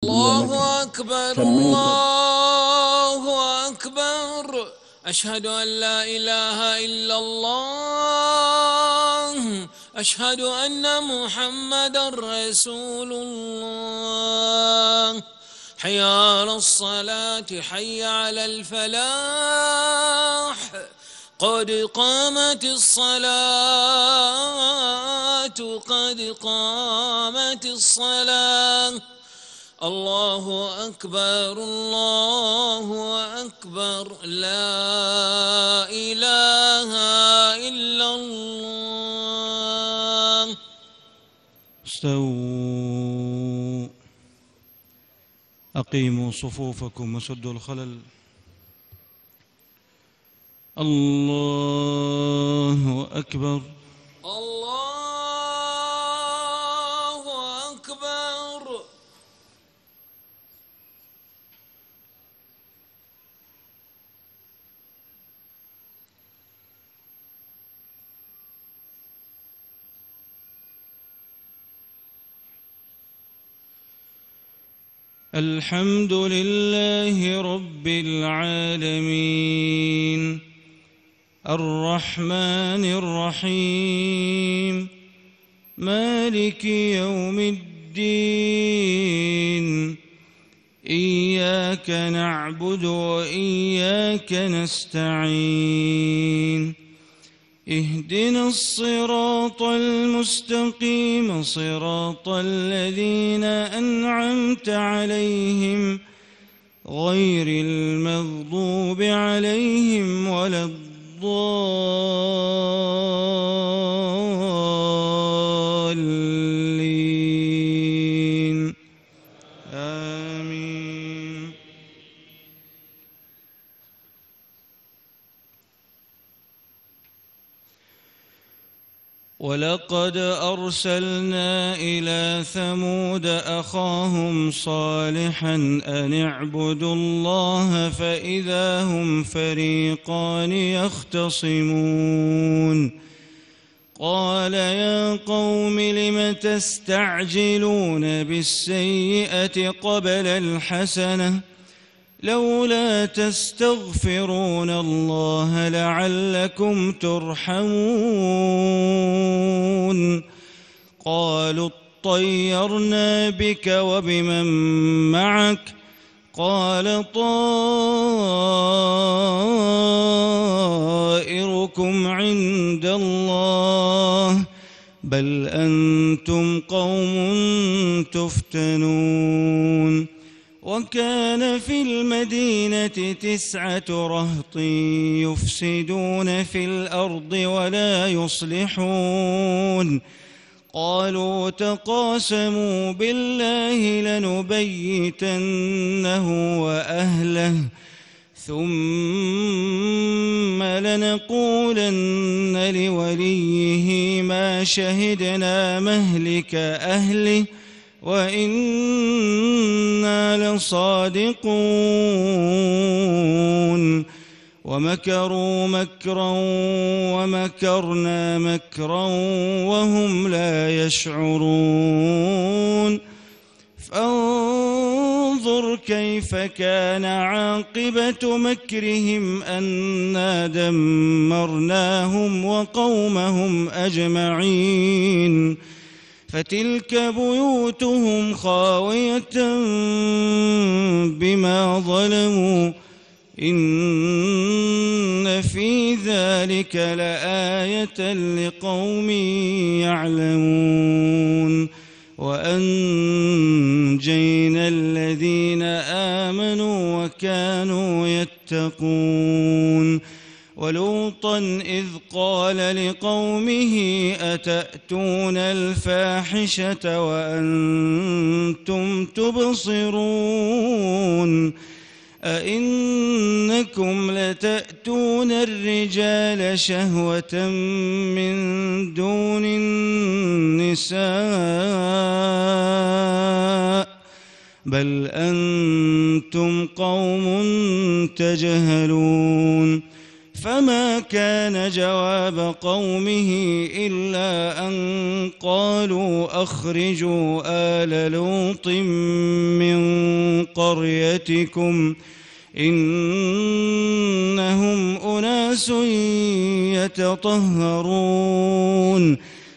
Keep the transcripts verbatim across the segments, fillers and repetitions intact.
الله أكبر الله أكبر أشهد أن لا إله إلا الله أشهد أن محمدا رسول الله حي على الصلاة حي على الفلاح قد قامت الصلاة قد قامت الصلاة الله أكبر الله أكبر لا إله إلا الله. استووا أقيموا صفوفكم وسدوا الخلل. الله أكبر الله أكبر. الحمد لله رب العالمين الرحمن الرحيم مالك يوم الدين إياك نعبد وإياك نستعين اهدنا الصراط المستقيم صراط الذين أنعمت عليهم غير المغضوب عليهم ولا الضالين آمين. ولقد أرسلنا إلى ثمود أخاهم صالحا أن اعبدوا الله فإذا هم فريقان يختصمون قال يا قوم لم تستعجلون بالسيئة قبل الحسنة لولا تستغفرون الله لعلكم ترحمون قالوا اطيرنا بك وبمن معك قال طائركم عند الله بل أنتم قوم تفتنون وكان في المدينة تسعة رهط يفسدون في الأرض ولا يصلحون قالوا تقاسموا بالله لنبيتنه وأهله ثم لنقولن لوليه ما شهدنا مهلك أهله وإنا لصادقون ومكروا مكرا ومكرنا مكرا وهم لا يشعرون فانظر كيف كان عاقبة مكرهم أنا دمرناهم وقومهم أجمعين فتلك بيوتهم خاوية بما ظلموا إن في ذلك لآية لقوم يعلمون وأنجينا الذين آمنوا وكانوا يتقون ولوطا إذ قال لقومه أتأتون الفاحشة وأنتم تبصرون أئنكم لتأتون الرجال شهوة من دون النساء بل أنتم قوم تجهلون فما كان جواب قومه إلا أن قالوا أخرجوا آل لوط من قريتكم إنهم أناس يتطهرون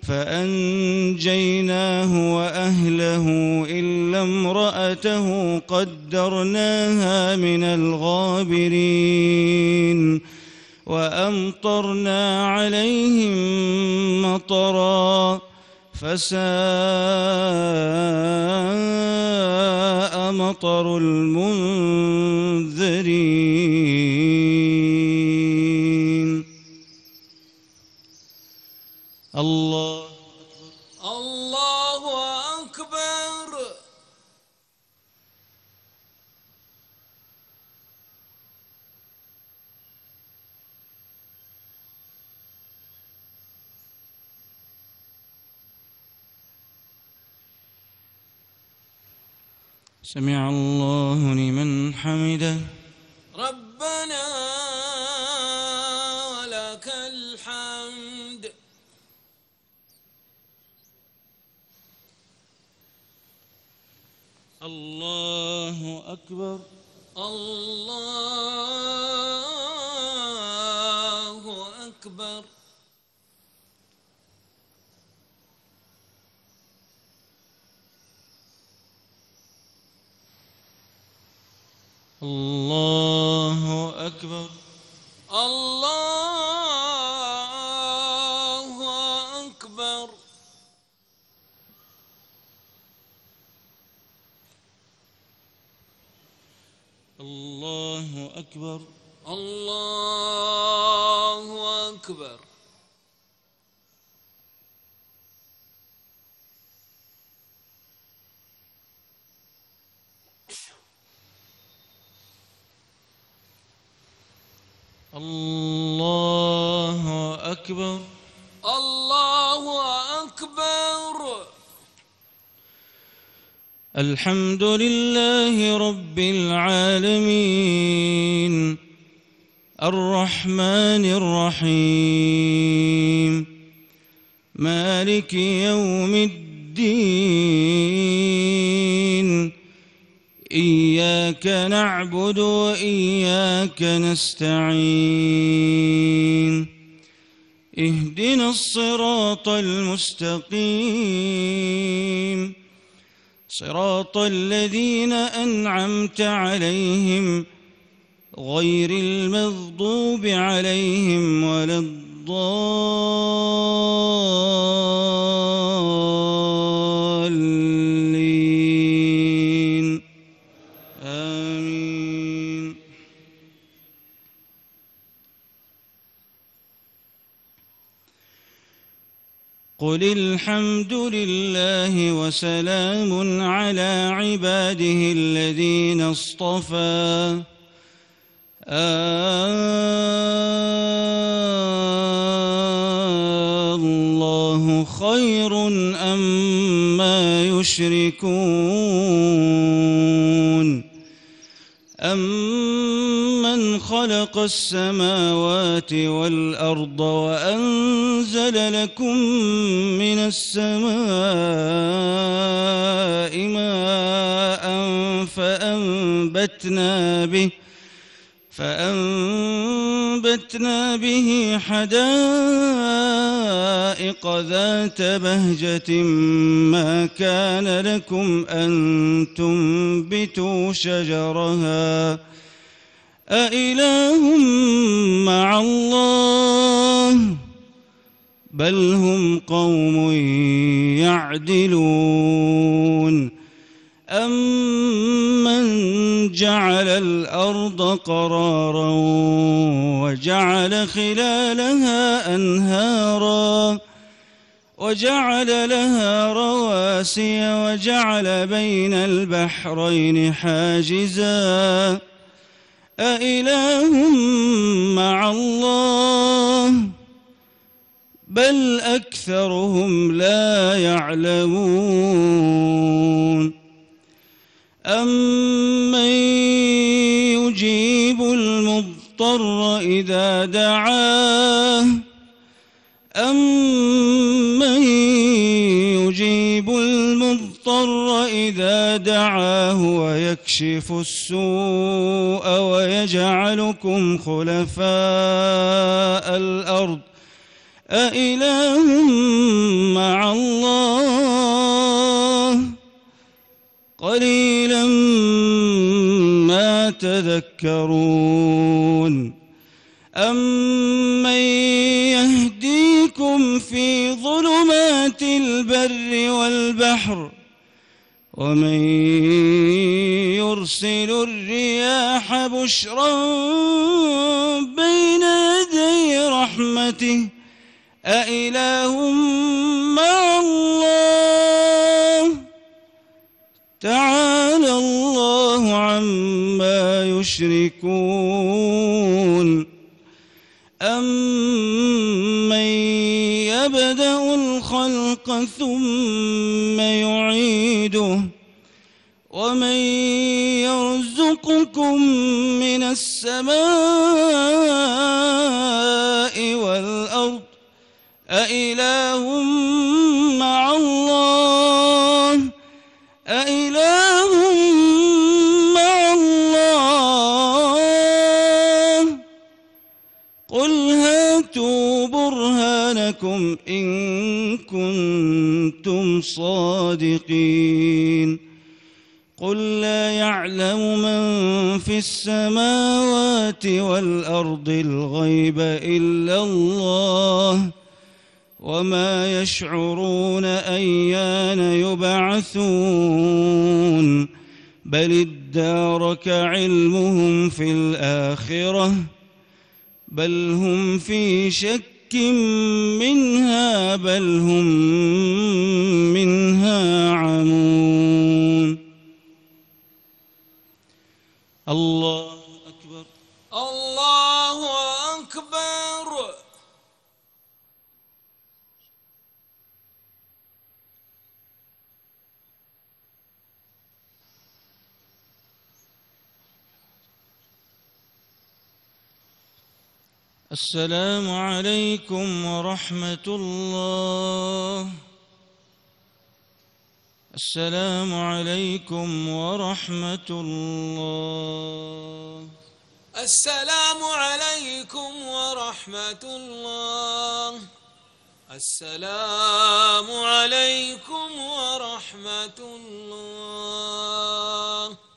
فأنجيناه وأهله إلا امرأته قدرناها من الغابرين وأمطرنا عليهم مطرا فساء مطر المنذرين. الله الله أكبر. سمع الله لمن حمده. ربنا ولك الحمد. الله أكبر. الله أكبر. الله أكبر. الله أكبر. الله أكبر. الله أكبر. الله أكبر. الله أكبر. الحمد لله رب العالمين الرحمن الرحيم مالك يوم الدين إياك نعبد وإياك نستعين اهدنا الصراط المستقيم صراط الذين أنعمت عليهم غير المغضوب عليهم ولا الضالين آمين. قل الحمد لله وسلام على عباده الذين اصطفى الله خير أما يشركون أمن خلق السماوات والأرض وأنزل لكم من السماء ماء فأنبتنا به فأنبتنا به حدائق ذات بهجة ما كان لكم أن تنبتوا شجرها أإله مع الله بل هم قوم يعدلون. أمن جعل الأرض قرارا وجعل خلالها أنهارا وجعل لها رواسي وجعل بين البحرين حاجزا أإله مع الله بل أكثرهم لا يعلمون. أمن يجيب المضطر إذا دعاه أمن يجيب المضطر إذا دعاه ويكشف السوء ويجعلكم خلفاء الأرض أإله مع الله قليلا ما تذكرون أمن يهديكم في ظلمات البر والبحر ومن يرسل الرياح بشرا بين يدي رحمته أإله مع الله تعالى الله عما يشركون أمن يبدأ الخلق ثم يعيده ومن يرزقكم من السماء والأرض أإله مع الله أإله مع الله قل هاتوا برهانكم إن كنتم صادقين قل لا يعلم من في السماوات والأرض الغيب إلا الله وما يشعرون أيان يبعثون بل ادارك علمهم في الآخرة بل هم في شك منها بل هم منها عمون الله أكبر الله أكبر. السلام عليكم ورحمة الله. السلام عليكم ورحمة الله. السلام عليكم ورحمة الله. السلام عليكم ورحمة الله.